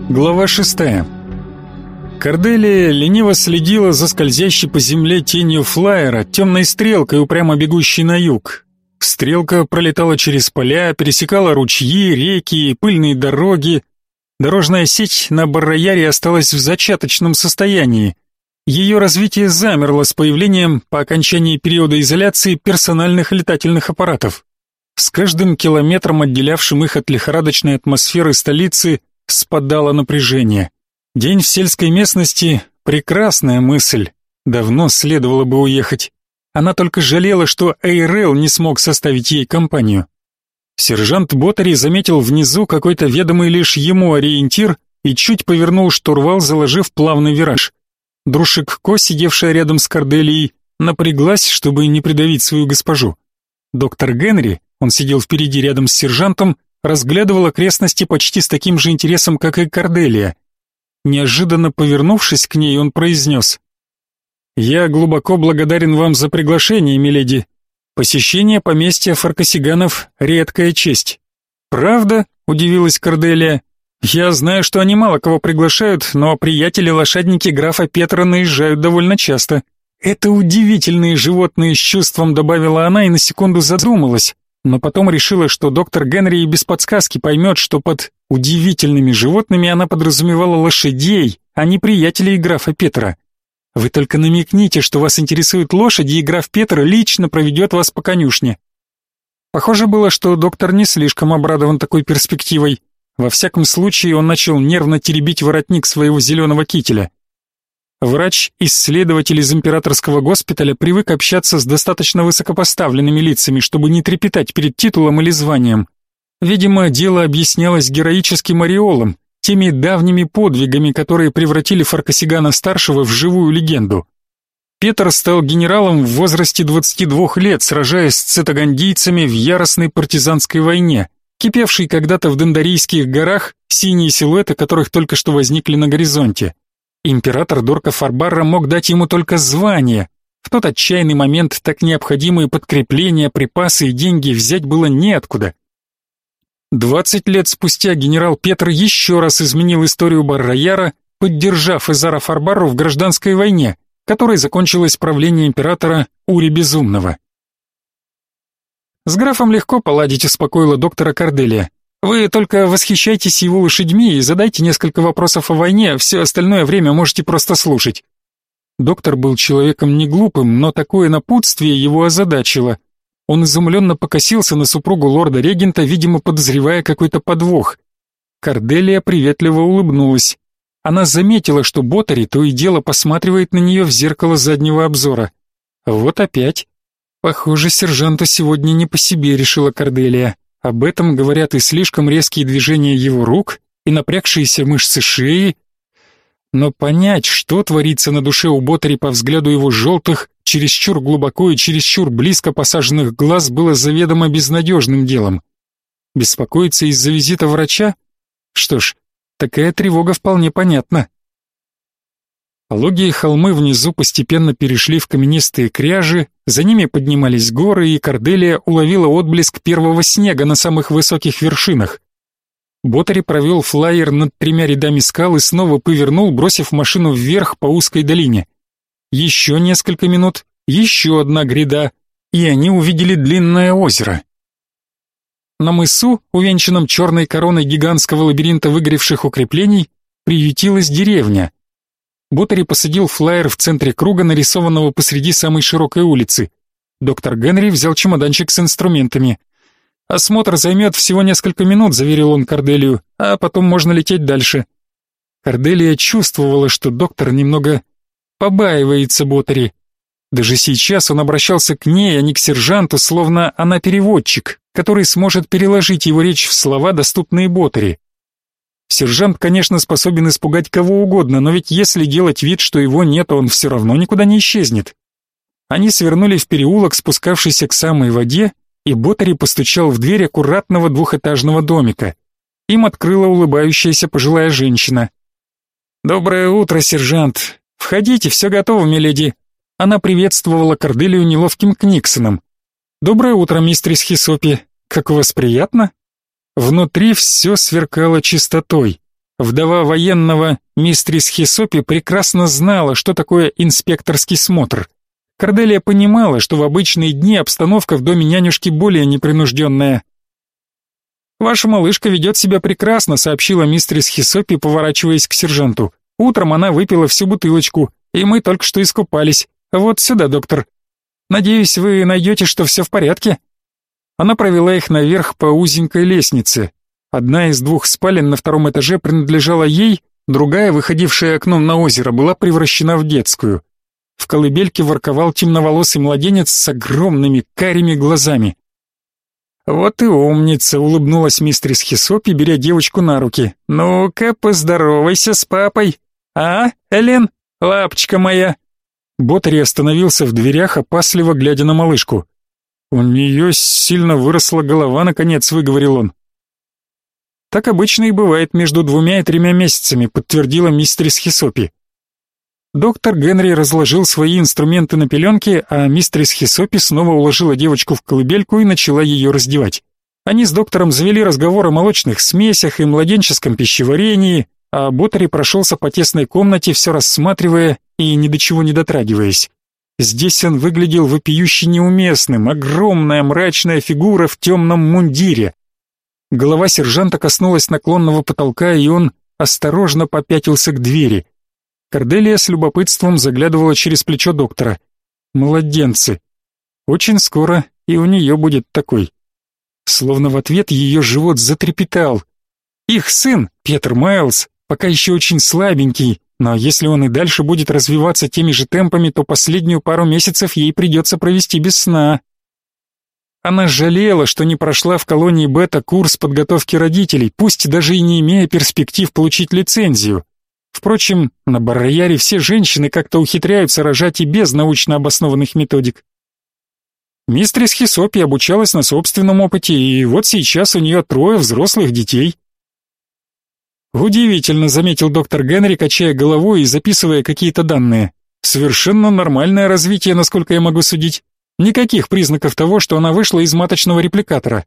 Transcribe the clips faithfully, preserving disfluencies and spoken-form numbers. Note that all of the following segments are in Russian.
Глава шестая. Корделия лениво следила за скользящей по земле тенью флайера, темной стрелкой, упрямо бегущей на юг. Стрелка пролетала через поля, пересекала ручьи, реки и пыльные дороги. Дорожная сеть на Барраяре осталась в зачаточном состоянии. Ее развитие замерло с появлением, по окончании периода изоляции, персональных летательных аппаратов. С каждым километром, отделявшим их от лихорадочной атмосферы столицы, спадало напряжение. День в сельской местности — прекрасная мысль. Давно следовало бы уехать. Она только жалела, что Эйрел не смог составить ей компанию. Сержант Ботари заметил внизу какой-то ведомый лишь ему ориентир и чуть повернул штурвал, заложив плавный вираж. Друшик-Ко, сидевшая рядом с Корделией, напряглась, чтобы не придавить свою госпожу. Доктор Генри, он сидел впереди рядом с сержантом, разглядывал окрестности почти с таким же интересом, как и Корделия. Неожиданно повернувшись к ней, он произнес: «Я глубоко благодарен вам за приглашение, миледи. Посещение поместья Фаркасиганов — редкая честь». «Правда?» — удивилась Корделия. «Я знаю, что они мало кого приглашают, но приятели-лошадники графа Петра наезжают довольно часто. Это удивительные животные», — с чувством добавила она и на секунду задумалась, но потом решила, что доктор Генри и без подсказки поймет, что под удивительными животными она подразумевала лошадей, а не приятелей графа Петра. «Вы только намекните, что вас интересуют лошади, и граф Петр лично проведет вас по конюшне». Похоже было, что доктор не слишком обрадован такой перспективой. Во всяком случае, он начал нервно теребить воротник своего зеленого кителя. Врач-исследователь из императорского госпиталя привык общаться с достаточно высокопоставленными лицами, чтобы не трепетать перед титулом или званием. Видимо, дело объяснялось героическим ореолом, теми давними подвигами, которые превратили Фаркасигана-старшего в живую легенду. Петр стал генералом в возрасте двадцати двух лет, сражаясь с цитагандийцами в яростной партизанской войне, кипевшей когда-то в Дендарийских горах, синие силуэты которых только что возникли на горизонте. Император Дорка Фарбарра мог дать ему только звание. В тот отчаянный момент так необходимые подкрепления, припасы и деньги взять было неоткуда. Двадцать лет спустя генерал Петр еще раз изменил историю Барраяра, поддержав Эзара Фарбарру в гражданской войне, которой закончилось правление императора Ури Безумного. «С графом легко поладить», — успокоила доктора Корделия. «Вы только восхищайтесь его лошадьми и задайте несколько вопросов о войне, все остальное время можете просто слушать». Доктор был человеком не глупым, но такое напутствие его озадачило. Он изумленно покосился на супругу лорда-регента, видимо, подозревая какой-то подвох. Корделия приветливо улыбнулась. Она заметила, что Ботари то и дело посматривает на нее в зеркало заднего обзора. Вот опять. «Похоже, сержанту сегодня не по себе», — решила Корделия. Об этом говорят и слишком резкие движения его рук, и напрягшиеся мышцы шеи. Но понять, что творится на душе у Ботари по взгляду его желтых, чересчур глубоко и чересчур близко посаженных глаз, было заведомо безнадежным делом. Беспокоиться из-за визита врача? Что ж, такая тревога вполне понятна. Пологие холмы внизу постепенно перешли в каменистые кряжи, за ними поднимались горы, и Корделия уловила отблеск первого снега на самых высоких вершинах. Ботари провел флайер над тремя рядами скал и снова повернул, бросив машину вверх по узкой долине. Еще несколько минут, еще одна гряда, и они увидели длинное озеро. На мысу, увенчанном черной короной гигантского лабиринта выгоревших укреплений, приютилась деревня. Ботари посадил флайер в центре круга, нарисованного посреди самой широкой улицы. Доктор Генри взял чемоданчик с инструментами. «Осмотр займет всего несколько минут», — заверил он Корделию, «а потом можно лететь дальше». Корделия чувствовала, что доктор немного побаивается Ботари. Даже сейчас он обращался к ней, а не к сержанту, словно она переводчик, который сможет переложить его речь в слова, доступные Ботари. Сержант, конечно, способен испугать кого угодно, но ведь если делать вид, что его нет, он все равно никуда не исчезнет. Они свернули в переулок, спускавшийся к самой воде, и Ботари постучал в дверь аккуратного двухэтажного домика. Им открыла улыбающаяся пожилая женщина. «Доброе утро, сержант. Входите, все готово, миледи». Она приветствовала Корделию неловким книксоном. «Доброе утро, мистерис Хисопи. Как у вас приятно?» Внутри все сверкало чистотой. Вдова военного мистрис Хисопи прекрасно знала, что такое инспекторский смотр. Корделия понимала, что в обычные дни обстановка в доме нянюшки более непринужденная. «Ваша малышка ведет себя прекрасно», — сообщила мистрис Хисопи, поворачиваясь к сержанту. «Утром она выпила всю бутылочку, и мы только что искупались. Вот сюда, доктор. Надеюсь, вы найдете, что все в порядке». Она провела их наверх по узенькой лестнице. Одна из двух спален на втором этаже принадлежала ей, другая, выходившая окном на озеро, была превращена в детскую. В колыбельке ворковал темноволосый младенец с огромными карими глазами. «Вот и умница», — улыбнулась мистерис Хисопи, беря девочку на руки. «Ну-ка, поздоровайся с папой. А, Элен, лапочка моя». Ботари остановился в дверях, опасливо глядя на малышку. «У нее сильно выросла голова», — наконец выговорил он. «Так обычно и бывает между двумя и тремя месяцами», — подтвердила мистерис Хисопи. Доктор Генри разложил свои инструменты на пеленке, а мистерис Хисопи снова уложила девочку в колыбельку и начала ее раздевать. Они с доктором завели разговор о молочных смесях и младенческом пищеварении, а Ботари прошелся по тесной комнате, все рассматривая и ни до чего не дотрагиваясь. Здесь он выглядел вопиюще неуместным, огромная мрачная фигура в темном мундире. Голова сержанта коснулась наклонного потолка, и он осторожно попятился к двери. Корделия с любопытством заглядывала через плечо доктора. Младенцы. Очень скоро и у нее будет такой. Словно в ответ ее живот затрепетал. Их сын, Петр Майлз, пока еще очень слабенький, но если он и дальше будет развиваться теми же темпами, то последнюю пару месяцев ей придется провести без сна. Она жалела, что не прошла в колонии Бета курс подготовки родителей, пусть даже и не имея перспектив получить лицензию. Впрочем, на Баррояре все женщины как-то ухитряются рожать и без научно обоснованных методик. Мистерис Хисопи обучалась на собственном опыте, и вот сейчас у нее трое взрослых детей. «Удивительно», — заметил доктор Генри, качая головой и записывая какие-то данные. «Совершенно нормальное развитие, насколько я могу судить. Никаких признаков того, что она вышла из маточного репликатора».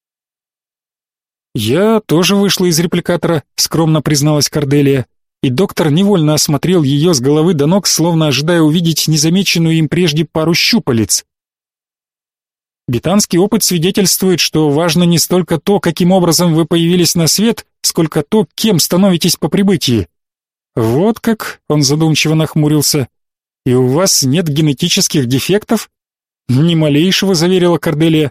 «Я тоже вышла из репликатора», — скромно призналась Корделия, и доктор невольно осмотрел ее с головы до ног, словно ожидая увидеть незамеченную им прежде пару щупалец. Бетанский опыт свидетельствует, что важно не столько то, каким образом вы появились на свет, сколько то, кем становитесь по прибытии. Вот как, он задумчиво нахмурился. И у вас нет генетических дефектов? Ни малейшего, заверила Корделия.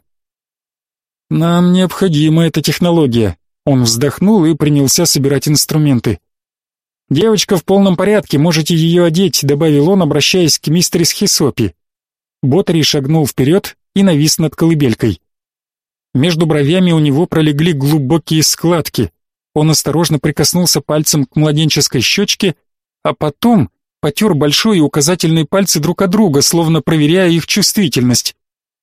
Нам необходима эта технология. Он вздохнул и принялся собирать инструменты. Девочка в полном порядке, можете ее одеть, добавил он, обращаясь к мистерис Хисопи. Ботари шагнул вперед и навис над колыбелькой. Между бровями у него пролегли глубокие складки. Он осторожно прикоснулся пальцем к младенческой щечке, а потом потер большой и указательный пальцы друг от друга, словно проверяя их чувствительность.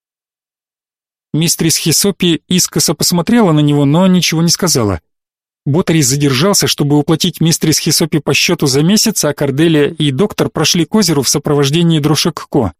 Мистерис Хисопи искоса посмотрела на него, но ничего не сказала. Ботари задержался, чтобы уплатить мистерис Хисопи по счету за месяц, а Корделия и доктор прошли к озеру в сопровождении Друшек-Ко.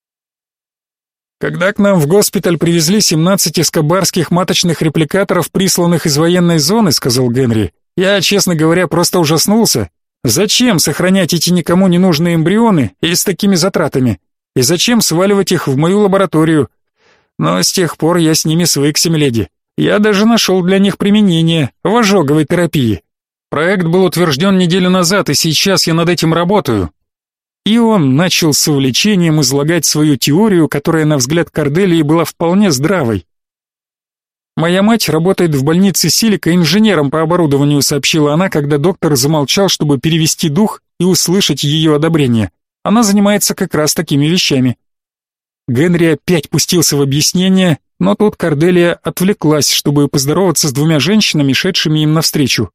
Когда к нам в госпиталь привезли семнадцать эскобарских маточных репликаторов, присланных из военной зоны, сказал Генри, я, честно говоря, просто ужаснулся. Зачем сохранять эти никому не нужные эмбрионы и с такими затратами? И зачем сваливать их в мою лабораторию? Но с тех пор я с ними свыкся, миледи. Я даже нашел для них применение в ожоговой терапии. Проект был утвержден неделю назад, и сейчас я над этим работаю. И он начал с увлечением излагать свою теорию, которая, на взгляд Корделии, была вполне здравой. «Моя мать работает в больнице Силика инженером по оборудованию», сообщила она, когда доктор замолчал, чтобы перевести дух и услышать ее одобрение. «Она занимается как раз такими вещами». Генри опять пустился в объяснение, но тут Корделия отвлеклась, чтобы поздороваться с двумя женщинами, шедшими им навстречу.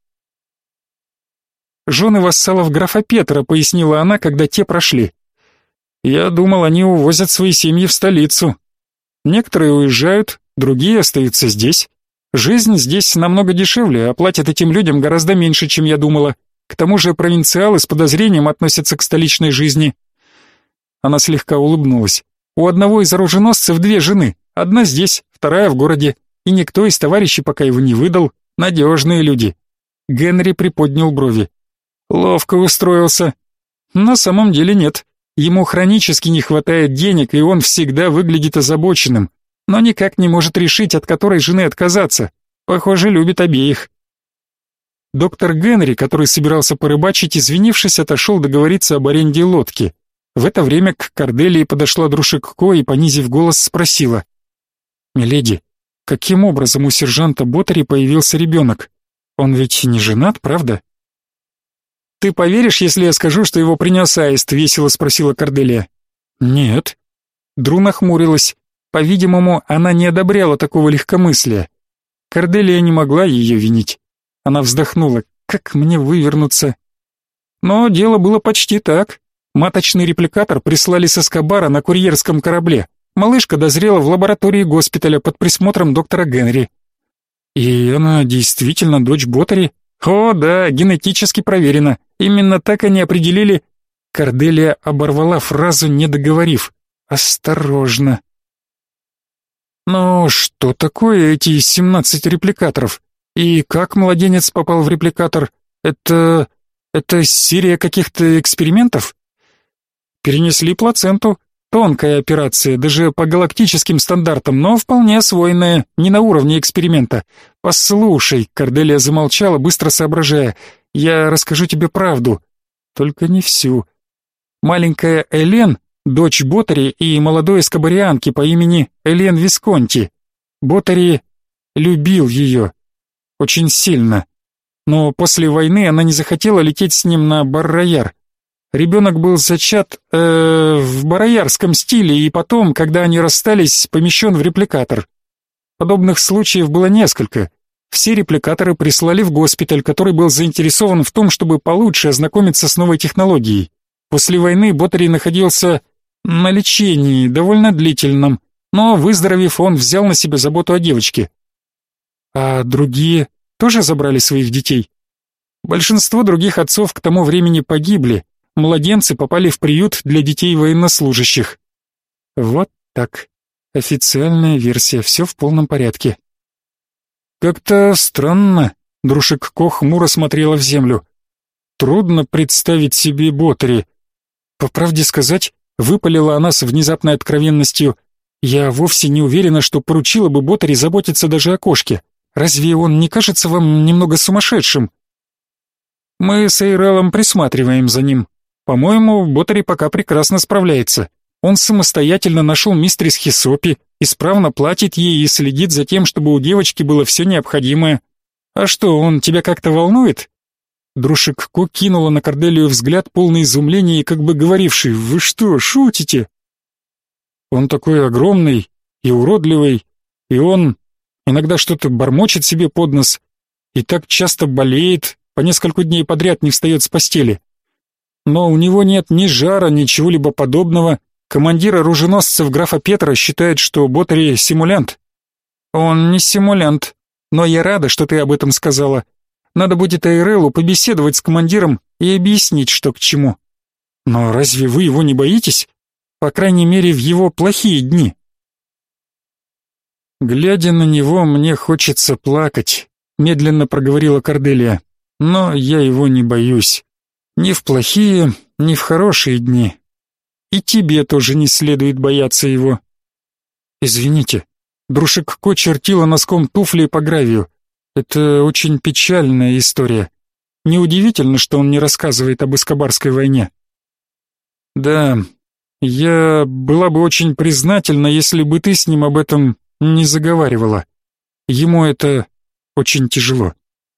«Жены вассалов графа Петра», — пояснила она, когда те прошли. «Я думал, они увозят свои семьи в столицу. Некоторые уезжают, другие остаются здесь. Жизнь здесь намного дешевле, а платят этим людям гораздо меньше, чем я думала. К тому же провинциалы с подозрением относятся к столичной жизни». Она слегка улыбнулась. «У одного из оруженосцев две жены. Одна здесь, вторая в городе. И никто из товарищей пока его не выдал. Надежные люди». Генри приподнял брови. Ловко устроился. На самом деле нет. Ему хронически не хватает денег, и он всегда выглядит озабоченным, но никак не может решить, от которой жены отказаться. Похоже, любит обеих. Доктор Генри, который собирался порыбачить, извинившись, отошел договориться об аренде лодки. В это время к Корделии подошла Друшик-Ко и, понизив голос, спросила. «Миледи, каким образом у сержанта Ботари появился ребенок? Он ведь не женат, правда?» «Ты поверишь, если я скажу, что его принес аист?» — весело спросила Корделия. «Нет». Дру нахмурилась. По-видимому, она не одобряла такого легкомыслия. Корделия не могла ее винить. Она вздохнула. «Как мне вывернуться?» Но дело было почти так. Маточный репликатор прислали с Эскобара на курьерском корабле. Малышка дозрела в лаборатории госпиталя под присмотром доктора Генри. «И она действительно дочь Ботари?» «О, да, генетически проверено. Именно так они определили...» Корделия оборвала фразу, не договорив. «Осторожно». «Ну, что такое эти семнадцать репликаторов? И как младенец попал в репликатор? Это... это серия каких-то экспериментов?» «Перенесли плаценту. Тонкая операция, даже по галактическим стандартам, но вполне освоенная, не на уровне эксперимента. Послушай», — Корделия замолчала, быстро соображая, — «я расскажу тебе правду, только не всю. Маленькая Элен, дочь Ботари и молодой эскобарианки по имени Элен Висконти. Ботари любил ее очень сильно, но после войны она не захотела лететь с ним на Бар-Рояр. Ребенок был зачат э, в бароярском стиле, и потом, когда они расстались, помещен в репликатор. Подобных случаев было несколько. Все репликаторы прислали в госпиталь, который был заинтересован в том, чтобы получше ознакомиться с новой технологией. После войны Ботари находился на лечении, довольно длительном, но, выздоровев, он взял на себя заботу о девочке. А другие тоже забрали своих детей? Большинство других отцов к тому времени погибли. Младенцы попали в приют для детей военнослужащих. Вот так. Официальная версия, все в полном порядке. Как-то странно, Друшик-Ко хмуро смотрела в землю. Трудно представить себе Ботари. По правде сказать, выпалила она с внезапной откровенностью. Я вовсе не уверена, что поручила бы Ботари заботиться даже о кошке. Разве он не кажется вам немного сумасшедшим? Мы с Эйрелом присматриваем за ним. По-моему, Ботари пока прекрасно справляется. Он самостоятельно нашел мистерис Хисопи, исправно платит ей и следит за тем, чтобы у девочки было все необходимое. А что, он тебя как-то волнует?» Друшик-Ко кинула на Корделию взгляд, полный изумления и как бы говоривший: «Вы что, шутите?» «Он такой огромный и уродливый, и он иногда что-то бормочет себе под нос, и так часто болеет, по несколько дней подряд не встает с постели. Но у него нет ни жара, ни чего-либо подобного. Командир оруженосцев графа Петра считает, что Ботари симулянт». «Он не симулянт, но я рада, что ты об этом сказала. Надо будет Эйрелу побеседовать с командиром и объяснить, что к чему». «Но разве вы его не боитесь? По крайней мере, в его плохие дни». «Глядя на него, мне хочется плакать», — медленно проговорила Корделия. «Но я его не боюсь. Ни в плохие, ни в хорошие дни. И тебе тоже не следует бояться его». «Извините», — Друшик-Ко чертила носком туфли по гравию. «Это очень печальная история. Неудивительно, что он не рассказывает об Эскобарской войне». «Да, я была бы очень признательна, если бы ты с ним об этом не заговаривала. Ему это очень тяжело».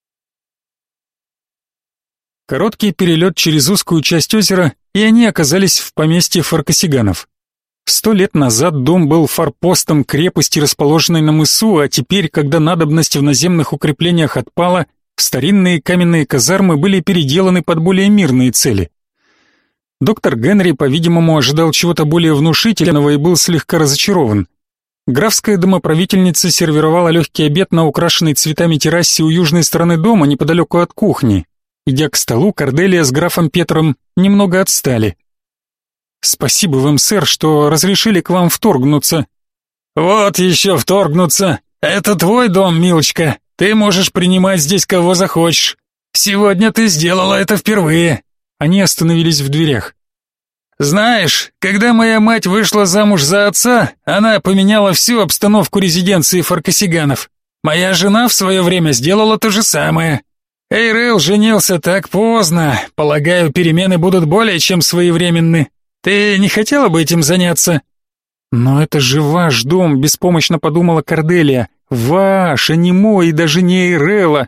Короткий перелет через узкую часть озера, и они оказались в поместье Фаркасиганов. Сто лет назад дом был форпостом крепости, расположенной на мысу, а теперь, когда надобность в наземных укреплениях отпала, старинные каменные казармы были переделаны под более мирные цели. Доктор Генри, по-видимому, ожидал чего-то более внушительного и был слегка разочарован. Графская домоправительница сервировала легкий обед на украшенной цветами террасе у южной стороны дома, неподалеку от кухни. Идя к столу, Корделия с графом Петром немного отстали. «Спасибо вам, сэр, что разрешили к вам вторгнуться». «Вот еще вторгнуться. Это твой дом, милочка. Ты можешь принимать здесь кого захочешь. сегодня ты сделала это впервые». Они остановились в дверях. «Знаешь, когда моя мать вышла замуж за отца, она поменяла всю обстановку резиденции Фаркасиганов. Моя жена в свое время сделала то же самое. Эйрел женился так поздно, полагаю, перемены будут более чем своевременны. Ты не хотела бы этим заняться?» «Но это же ваш дом», — беспомощно подумала Корделия. «Ваш, а не мой, и даже не Эйрела».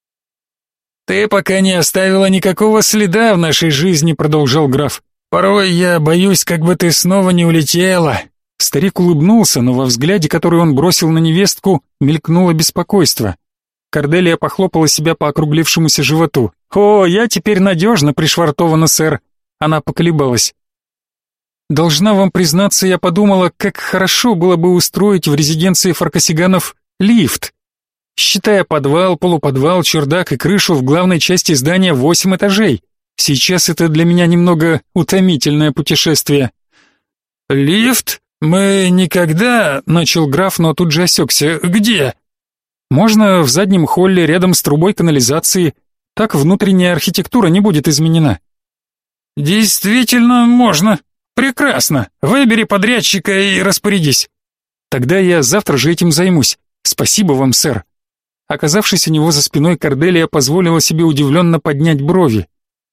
«Ты пока не оставила никакого следа в нашей жизни», — продолжал граф. «Порой я боюсь, как бы ты снова не улетела». Старик улыбнулся, но во взгляде, который он бросил на невестку, мелькнуло беспокойство. Корделия похлопала себя по округлившемуся животу. «О, я теперь надежно пришвартована, сэр». Она поколебалась. «Должна вам признаться, я подумала, как хорошо было бы устроить в резиденции Фаркасиганов лифт. Считая подвал, полуподвал, чердак и крышу, в главной части здания восемь этажей. Сейчас это для меня немного утомительное путешествие». «Лифт? Мы никогда...» — начал граф, но тут же осекся. «Где?» «Можно в заднем холле, рядом с трубой канализации. Так внутренняя архитектура не будет изменена». «Действительно можно. Прекрасно. Выбери подрядчика и распорядись». «Тогда я завтра же этим займусь. Спасибо вам, сэр». Оказавшись у него за спиной, Корделия позволила себе удивленно поднять брови.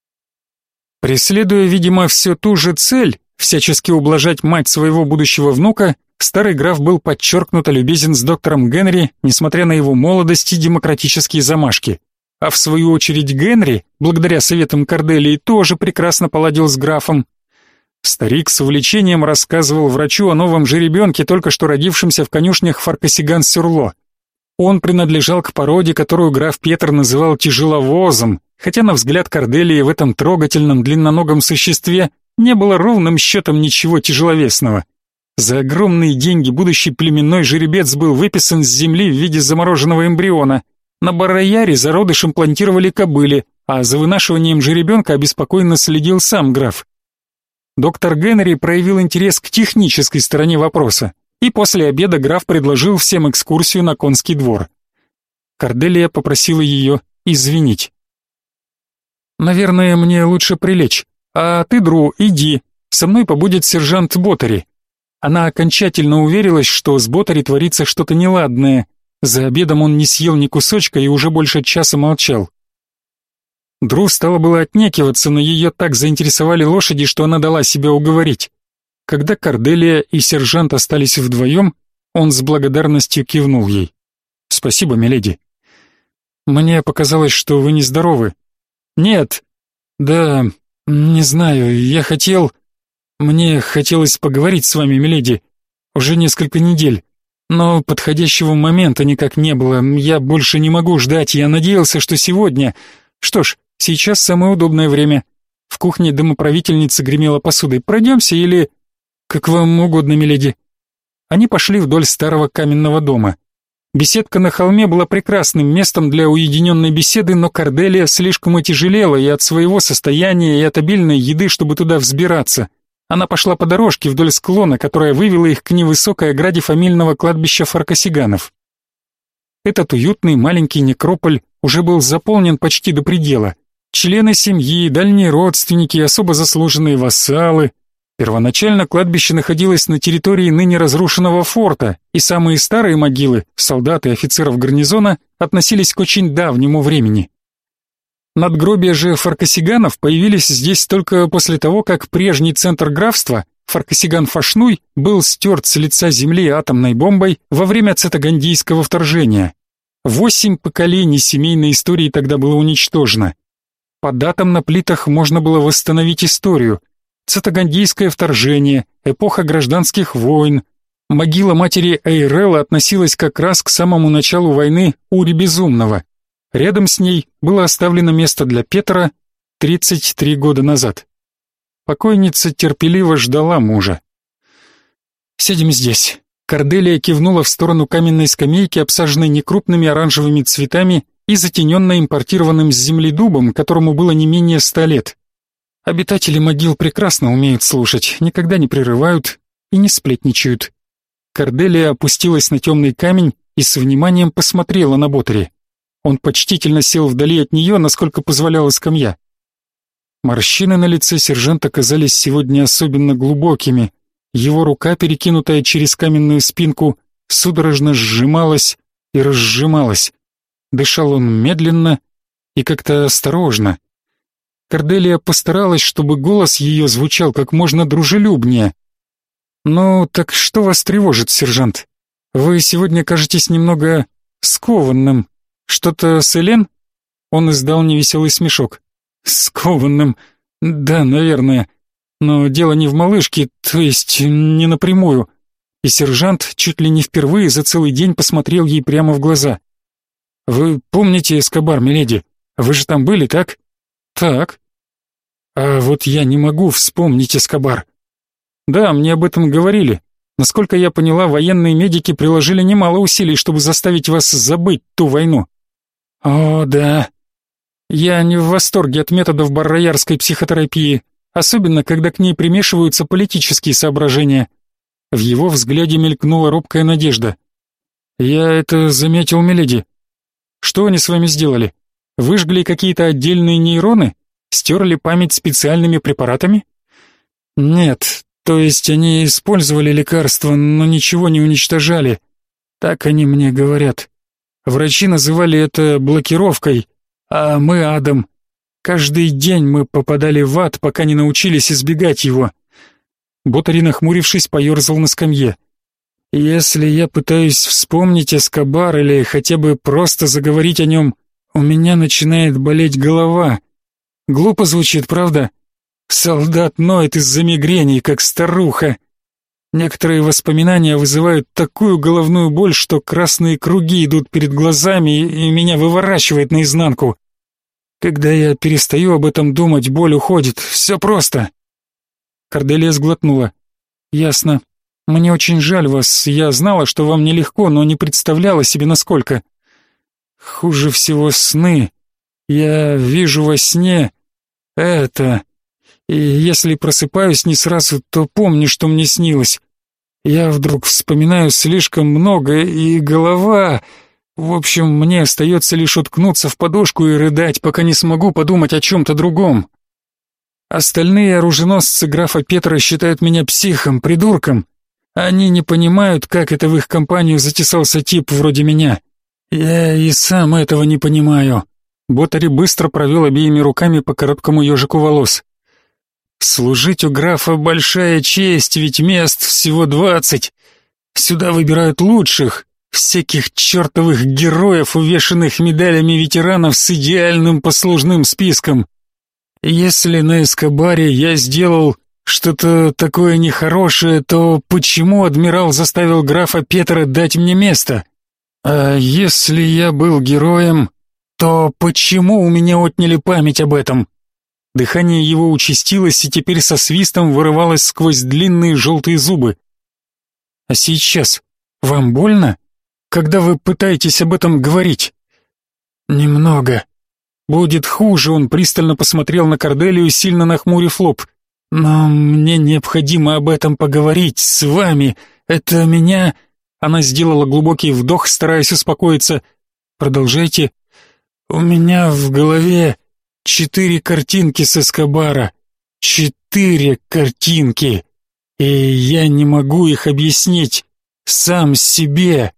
Преследуя, видимо, все ту же цель, всячески ублажать мать своего будущего внука, старый граф был подчеркнуто любезен с доктором Генри, несмотря на его молодость и демократические замашки. А в свою очередь Генри, благодаря советам Корделии, тоже прекрасно поладил с графом. Старик с увлечением рассказывал врачу о новом жеребенке, только что родившемся в конюшнях Фаркасиган-Сюрло. Он принадлежал к породе, которую граф Петр называл тяжеловозом, хотя на взгляд Корделии в этом трогательном длинноногом существе не было ровным счетом ничего тяжеловесного. За огромные деньги будущий племенной жеребец был выписан с земли в виде замороженного эмбриона. На Барраяре зародыш имплантировали кобыли, а за вынашиванием жеребенка обеспокоенно следил сам граф. Доктор Генри проявил интерес к технической стороне вопроса, и после обеда граф предложил всем экскурсию на конский двор. Корделия попросила ее извинить. «Наверное, мне лучше прилечь. А ты, Дру, иди. Со мной побудет сержант Ботари». Она окончательно уверилась, что с Ботари творится что-то неладное. За обедом он не съел ни кусочка и уже больше часа молчал. Дру стала было отнекиваться, но ее так заинтересовали лошади, что она дала себя уговорить. Когда Корделия и сержант остались вдвоем, он с благодарностью кивнул ей. «Спасибо, миледи». «Мне показалось, что вы нездоровы». «Нет. Да, не знаю, я хотел... Мне хотелось поговорить с вами, миледи, уже несколько недель, но подходящего момента никак не было. Я больше не могу ждать, я надеялся, что сегодня... Что ж, сейчас самое удобное время». В кухне домоправительница гремела посудой. «Пройдемся или...» «Как вам угодно, миледи». Они пошли вдоль старого каменного дома. Беседка на холме была прекрасным местом для уединенной беседы, но Корделия слишком отяжелела и от своего состояния, и от обильной еды, чтобы туда взбираться. Она пошла по дорожке вдоль склона, которая вывела их к невысокой ограде фамильного кладбища Фаркасиганов. Этот уютный маленький некрополь уже был заполнен почти до предела. Члены семьи, дальние родственники, особо заслуженные вассалы. Первоначально кладбище находилось на территории ныне разрушенного форта, и самые старые могилы, солдат и офицеров гарнизона, относились к очень давнему времени. Надгробия же Фаркасиганов появились здесь только после того, как прежний центр графства, Фаркасиган-Фашнуй, был стерт с лица земли атомной бомбой во время цетагандийского вторжения. Восемь поколений семейной истории тогда было уничтожено. По датам на плитах можно было восстановить историю. Цетагандийское вторжение, эпоха гражданских войн. Могила матери Эйрела относилась как раз к самому началу войны Ури Безумного. Рядом с ней было оставлено место для Петра тридцать три года назад. Покойница терпеливо ждала мужа. «Сядем здесь». Корделия кивнула в сторону каменной скамейки, обсаженной некрупными оранжевыми цветами и затененной импортированным с земли дубом, которому было не менее ста лет. Обитатели могил прекрасно умеют слушать, никогда не прерывают и не сплетничают. Корделия опустилась на темный камень и с вниманием посмотрела на Ботари. Он почтительно сел вдали от нее, насколько позволяла скамья. Морщины на лице сержанта казались сегодня особенно глубокими. Его рука, перекинутая через каменную спинку, судорожно сжималась и разжималась. Дышал он медленно и как-то осторожно. Корделия постаралась, чтобы голос ее звучал как можно дружелюбнее. «Ну, так что вас тревожит, сержант? Вы сегодня кажетесь немного скованным. Что-то с Элен?» Он издал невеселый смешок. «Скованным? Да, наверное. Но дело не в малышке, то есть не напрямую». И сержант чуть ли не впервые за целый день посмотрел ей прямо в глаза. «Вы помните Эскобар, миледи? Вы же там были, так?» «Так». «А вот я не могу вспомнить Эскобар». «Да, мне об этом говорили. Насколько я поняла, военные медики приложили немало усилий, чтобы заставить вас забыть ту войну». «О, да. Я не в восторге от методов барроярской психотерапии, особенно когда к ней примешиваются политические соображения». В его взгляде мелькнула робкая надежда. «Я это заметил, миледи. Что они с вами сделали? Выжгли какие-то отдельные нейроны? Стерли память специальными препаратами?» «Нет, то есть они использовали лекарства, но ничего не уничтожали. Так они мне говорят. Врачи называли это блокировкой, а мы адом. Каждый день мы попадали в ад, пока не научились избегать его». Ботари, нахмурившись, поерзал на скамье. «Если я пытаюсь вспомнить Эскобар или хотя бы просто заговорить о нем, у меня начинает болеть голова. Глупо звучит, правда? Солдат ноет из-за мигрени, как старуха. Некоторые воспоминания вызывают такую головную боль, что красные круги идут перед глазами и меня выворачивает наизнанку. Когда я перестаю об этом думать, боль уходит. Все просто». Корделия сглотнула. «Ясно. Мне очень жаль вас. Я знала, что вам нелегко, но не представляла себе, насколько. Хуже всего сны. Я вижу во сне это. И если просыпаюсь не сразу, то помню, что мне снилось. Я вдруг вспоминаю слишком много, и голова... В общем, мне остается лишь уткнуться в подушку и рыдать, пока не смогу подумать о чем-то другом. Остальные оруженосцы графа Петра считают меня психом, придурком. Они не понимают, как это в их компанию затесался тип вроде меня. Я и сам этого не понимаю». Ботари быстро провел обеими руками по короткому ежику волос. «Служить у графа большая честь, ведь мест всего двадцать. Сюда выбирают лучших, всяких чертовых героев, увешанных медалями ветеранов с идеальным послужным списком. Если на Эскобаре я сделал что-то такое нехорошее, то почему адмирал заставил графа Петра дать мне место? А если я был героем, то почему у меня отняли память об этом?» Дыхание его участилось и теперь со свистом вырывалось сквозь длинные желтые зубы. «А сейчас вам больно, когда вы пытаетесь об этом говорить?» «Немного. Будет хуже», — он пристально посмотрел на Корделию, сильно нахмурив лоб. «Но мне необходимо об этом поговорить с вами. Это меня...» Она сделала глубокий вдох, стараясь успокоиться. «Продолжайте. У меня в голове четыре картинки с Эскобара. Четыре картинки. И я не могу их объяснить сам себе.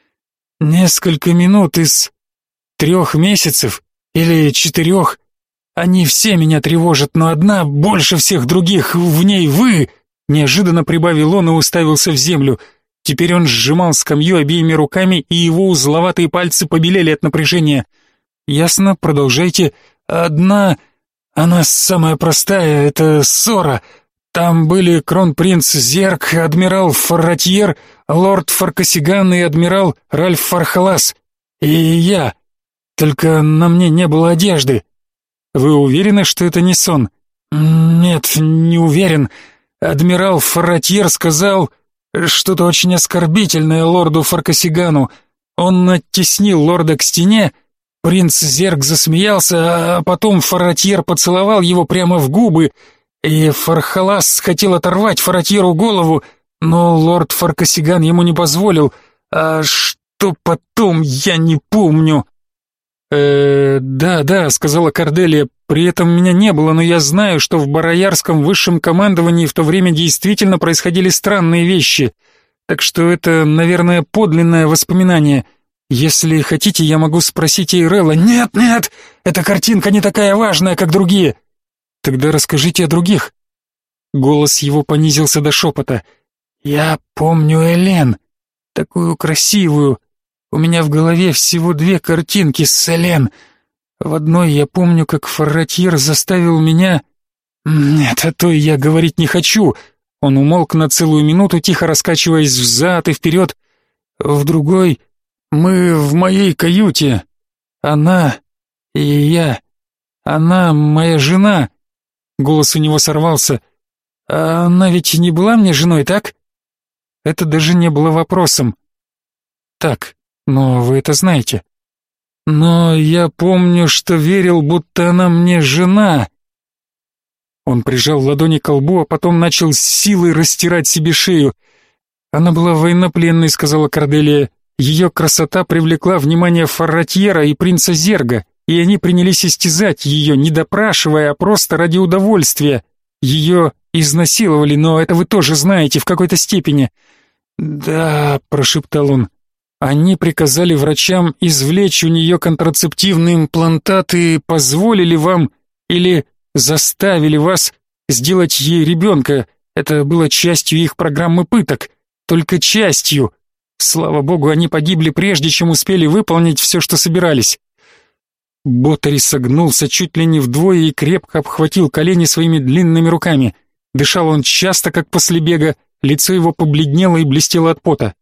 Несколько минут из трех месяцев или четырех. Они все меня тревожат, но одна больше всех других. В ней вы!» Неожиданно прибавил он и уставился в землю. Теперь он сжимал скамью обеими руками, и его узловатые пальцы побелели от напряжения. «Ясно, продолжайте. Одна... Она самая простая, это ссора. Там были кронпринц Зерк, адмирал Фарратьер, лорд Фаркасиган и адмирал Ральф Фархалас. И я. Только на мне не было одежды». «Вы уверены, что это не сон?» «Нет, не уверен. Адмирал Фарратьер сказал что-то очень оскорбительное лорду Фаркасигану. Он оттеснил лорда к стене. Принц Зерк засмеялся, а потом Фарратьер поцеловал его прямо в губы, и Фархалас хотел оторвать Фарратьеру голову, но лорд Фаркасиган ему не позволил. А что потом, я не помню». э да, да», — сказала Корделия, — «при этом меня не было, но я знаю, что в Бароярском высшем командовании в то время действительно происходили странные вещи, так что это, наверное, подлинное воспоминание. Если хотите, я могу спросить Эйрелла». «Нет, нет, эта картинка не такая важная, как другие». «Тогда расскажите о других». Голос его понизился до шепота. «Я помню Элен, такую красивую. У меня в голове всего две картинки с Элен. В одной я помню, как Фарратьер заставил меня... Нет, о той я говорить не хочу». Он умолк на целую минуту, тихо раскачиваясь взад и вперед. В другой... Мы в моей каюте. Она и я. Она моя жена. Голос у него сорвался. А она ведь не была мне женой, так? Это даже не было вопросом. Так, но вы это знаете. Но я помню, что верил, будто она мне жена. Он прижал ладони к лбу, а потом начал с силой растирать себе шею. Она была военнопленной, сказала Корделия. Ее красота привлекла внимание Фарратьера и принца Зерга, и они принялись истязать ее, не допрашивая, а просто ради удовольствия. Ее изнасиловали, но это вы тоже знаете в какой-то степени. «Да», — прошептал он, — «они приказали врачам извлечь у нее контрацептивные имплантаты и позволили вам или заставили вас сделать ей ребенка. Это было частью их программы пыток, только частью. Слава богу, они погибли прежде, чем успели выполнить все, что собирались». Ботари согнулся чуть ли не вдвое и крепко обхватил колени своими длинными руками. Дышал он часто, как после бега, лицо его побледнело и блестело от пота.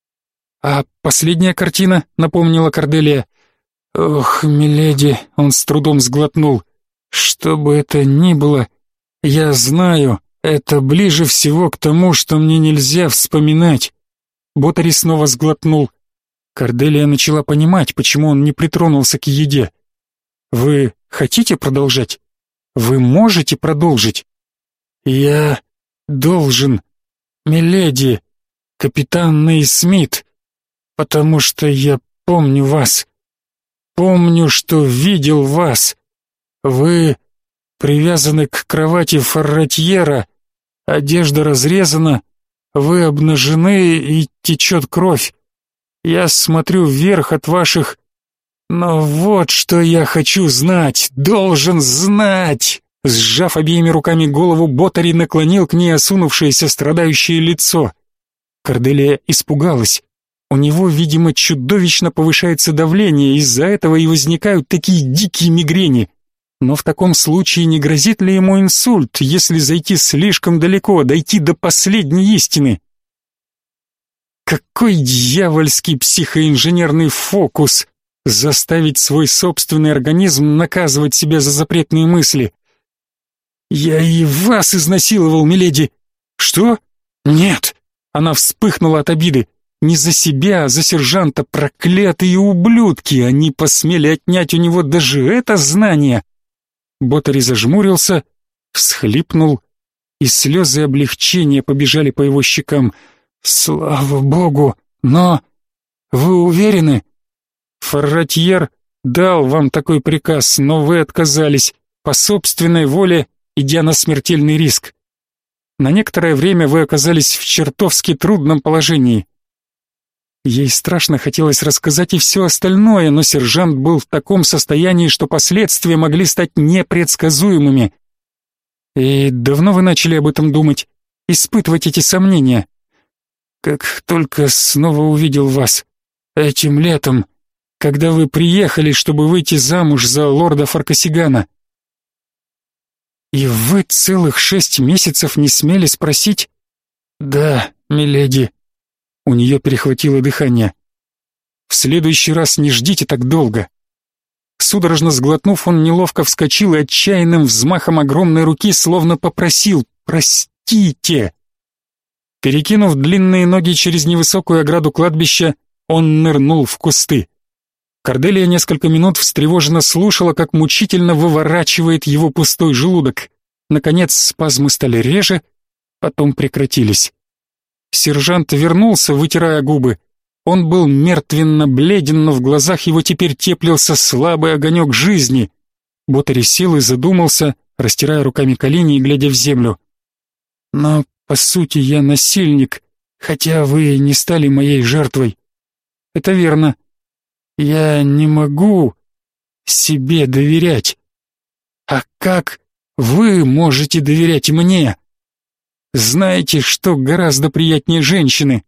«А последняя картина?» — напомнила Корделия. «Ох, миледи», — он с трудом сглотнул, — «что бы это ни было, я знаю, это ближе всего к тому, что мне нельзя вспоминать». Ботари снова сглотнул. Корделия начала понимать, почему он не притронулся к еде. «Вы хотите продолжать? Вы можете продолжить?» «Я должен, миледи, капитан Нейсмит, потому что я помню вас. Помню, что видел вас. Вы привязаны к кровати Фарратьера, одежда разрезана, вы обнажены и течет кровь. Я смотрю вверх от ваших... Но вот что я хочу знать, должен знать!» Сжав обеими руками голову, Ботари наклонил к ней осунувшееся страдающее лицо. Корделия испугалась. У него, видимо, чудовищно повышается давление, из-за этого и возникают такие дикие мигрени. Но в таком случае не грозит ли ему инсульт, если зайти слишком далеко, дойти до последней истины? Какой дьявольский психоинженерный фокус! Заставить свой собственный организм наказывать себя за запретные мысли. «Я и вас изнасиловал, миледи!» «Что? Нет!» Она вспыхнула от обиды. «Не за себя, а за сержанта, проклятые ублюдки! Они посмели отнять у него даже это знание!» Ботари зажмурился, всхлипнул, и слезы облегчения побежали по его щекам. «Слава богу! Но вы уверены?» «Фарратьер дал вам такой приказ, но вы отказались, по собственной воле, идя на смертельный риск. На некоторое время вы оказались в чертовски трудном положении». Ей страшно хотелось рассказать и все остальное, но сержант был в таком состоянии, что последствия могли стать непредсказуемыми. «И давно вы начали об этом думать, испытывать эти сомнения?» «Как только снова увидел вас, этим летом, когда вы приехали, чтобы выйти замуж за лорда Фаркасигана». «И вы целых шесть месяцев не смели спросить?» «Да, миледи». У нее перехватило дыхание. «В следующий раз не ждите так долго». Судорожно сглотнув, он неловко вскочил и отчаянным взмахом огромной руки словно попросил «Простите». Перекинув длинные ноги через невысокую ограду кладбища, он нырнул в кусты. Корделия несколько минут встревоженно слушала, как мучительно выворачивает его пустой желудок. Наконец спазмы стали реже, потом прекратились. Сержант вернулся, вытирая губы. Он был мертвенно бледен, но в глазах его теперь теплился слабый огонек жизни. Ботари сел и задумался, растирая руками колени и глядя в землю. «Но, по сути, я насильник, хотя вы не стали моей жертвой. Это верно. Я не могу себе доверять. А как вы можете доверять мне? Знаете, что гораздо приятнее женщины?»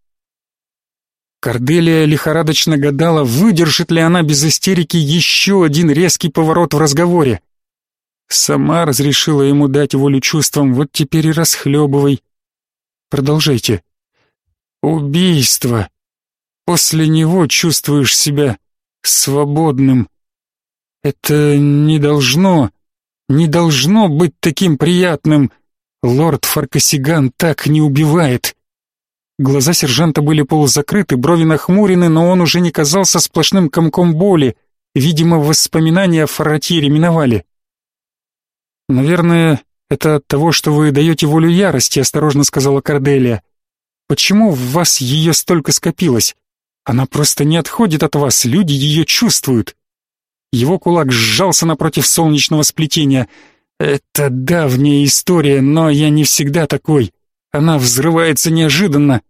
Корделия лихорадочно гадала, выдержит ли она без истерики еще один резкий поворот в разговоре. Сама разрешила ему дать волю чувствам, вот теперь и расхлебывай. Продолжайте. Убийство. После него чувствуешь себя свободным. Это не должно, не должно быть таким приятным. Лорд Фаркасиган так не убивает. Глаза сержанта были полузакрыты, брови нахмурены, но он уже не казался сплошным комком боли. Видимо, воспоминания о Фарратьере миновали. «Наверное, это от того, что вы даете волю ярости», — осторожно сказала Корделия. «Почему в вас ее столько скопилось? Она просто не отходит от вас, люди ее чувствуют». Его кулак сжался напротив солнечного сплетения. «Это давняя история, но я не всегда такой. Она взрывается неожиданно».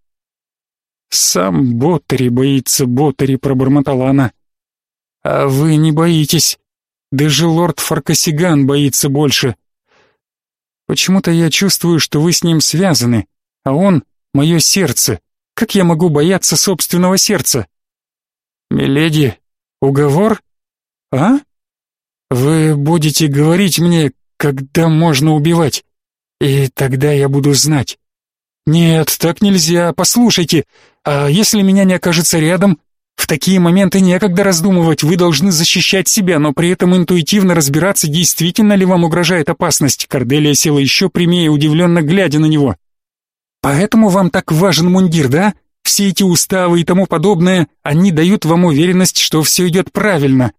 «Сам Ботари боится Ботари», — пробормотала она. «А вы не боитесь. Даже лорд Фаркасиган боится больше. Почему-то я чувствую, что вы с ним связаны, а он — мое сердце. Как я могу бояться собственного сердца?» «Миледи, уговор? А? Вы будете говорить мне, когда можно убивать, и тогда я буду знать». «Нет, так нельзя, послушайте, а если меня не окажется рядом? В такие моменты некогда раздумывать, вы должны защищать себя, но при этом интуитивно разбираться, действительно ли вам угрожает опасность». Корделия села еще прямее, удивленно глядя на него. «Поэтому вам так важен мундир, да? Все эти уставы и тому подобное, они дают вам уверенность, что все идет правильно».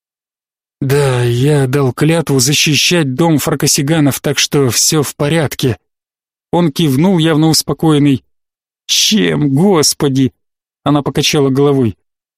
«Да, я дал клятву защищать дом Фаркасиганов, так что все в порядке». Он кивнул, явно успокоенный. «Чем, Господи?» Она покачала головой.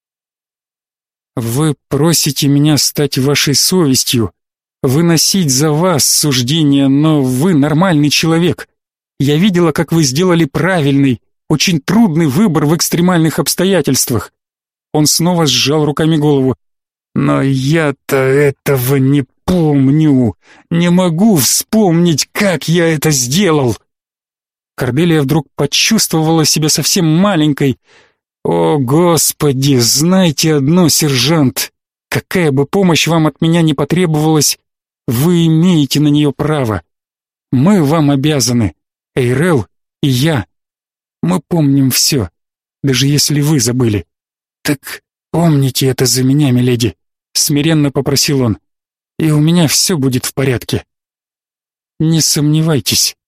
«Вы просите меня стать вашей совестью, выносить за вас суждения, но вы нормальный человек. Я видела, как вы сделали правильный, очень трудный выбор в экстремальных обстоятельствах». Он снова сжал руками голову. «Но я-то этого не помню, не могу вспомнить, как я это сделал». Корделия вдруг почувствовала себя совсем маленькой. «О, Господи, знайте одно, сержант, какая бы помощь вам от меня не потребовалась, вы имеете на нее право. Мы вам обязаны, Эйрел и я. Мы помним все, даже если вы забыли. Так помните это за меня, миледи», — смиренно попросил он, — «и у меня все будет в порядке. Не сомневайтесь».